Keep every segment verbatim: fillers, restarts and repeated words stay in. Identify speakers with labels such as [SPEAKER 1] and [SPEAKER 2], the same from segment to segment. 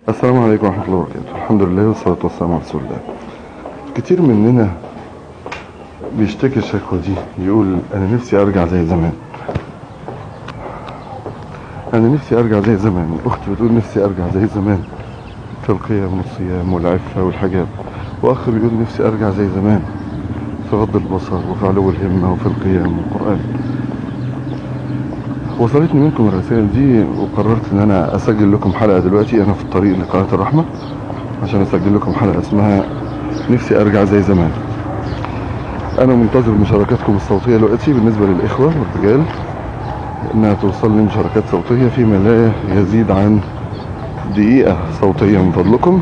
[SPEAKER 1] السلام عليكم ورحمة الله وبركاته. الحمد لله والصلاة والسلام على رسول الله. كتير مننا بيشتكي الشكوى دي، يقول أنا نفسي أرجع زي زمان، أنا نفسي أرجع زي زمان. أختي بتقول نفسي أرجع زي زمان في القيام والصيام والعفة والحجاب، وأخ بيقول نفسي أرجع زي زمان في غض البصر وفي علو الهمة وفي القيام والقرآن. وصلتني منكم الرسائل دي وقررت ان انا اسجل لكم حلقة دلوقتي. انا في الطريق لقناة الرحمة عشان اسجل لكم حلقة اسمها نفسي ارجع زي زمان. انا منتظر مشاركاتكم الصوتية دلوقتي بالنسبة للاخوة والرجال، انها توصل لي مشاركات صوتية فيما لا يزيد عن دقيقة صوتية من فضلكم.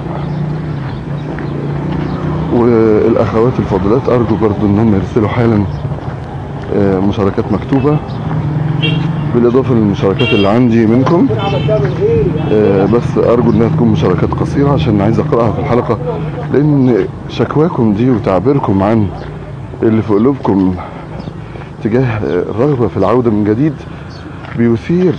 [SPEAKER 1] والاخوات الفاضلات ارجو برضو انهم يرسلوا حالا مشاركات مكتوبة بالاضافة للمشاركات اللي عندي منكم. آه بس ارجو انها تكون مشاركات قصيرة عشان عايز اقرأها في الحلقة، لان شكواكم دي وتعبيركم عن اللي في قلوبكم تجاه الرغبة في العودة من جديد بيثير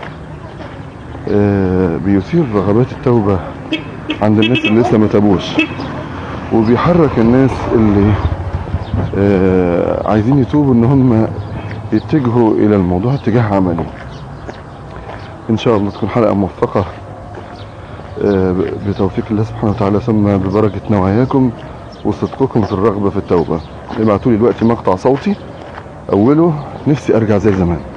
[SPEAKER 1] آه بيثير رغبات التوبة عند الناس اللي لسه ما تابوش، وبيحرك الناس اللي آه عايزين يتوبوا ان هم يتجهوا الى الموضوع اتجاه عملي. ان شاء الله تكون حلقة موفقة بتوفيق الله سبحانه وتعالى، ثم ببركة نواياكم وصدقكم في الرغبة في التوبة. ابعتوا لي دلوقتي مقطع صوتي اوله نفسي ارجع زي زمان.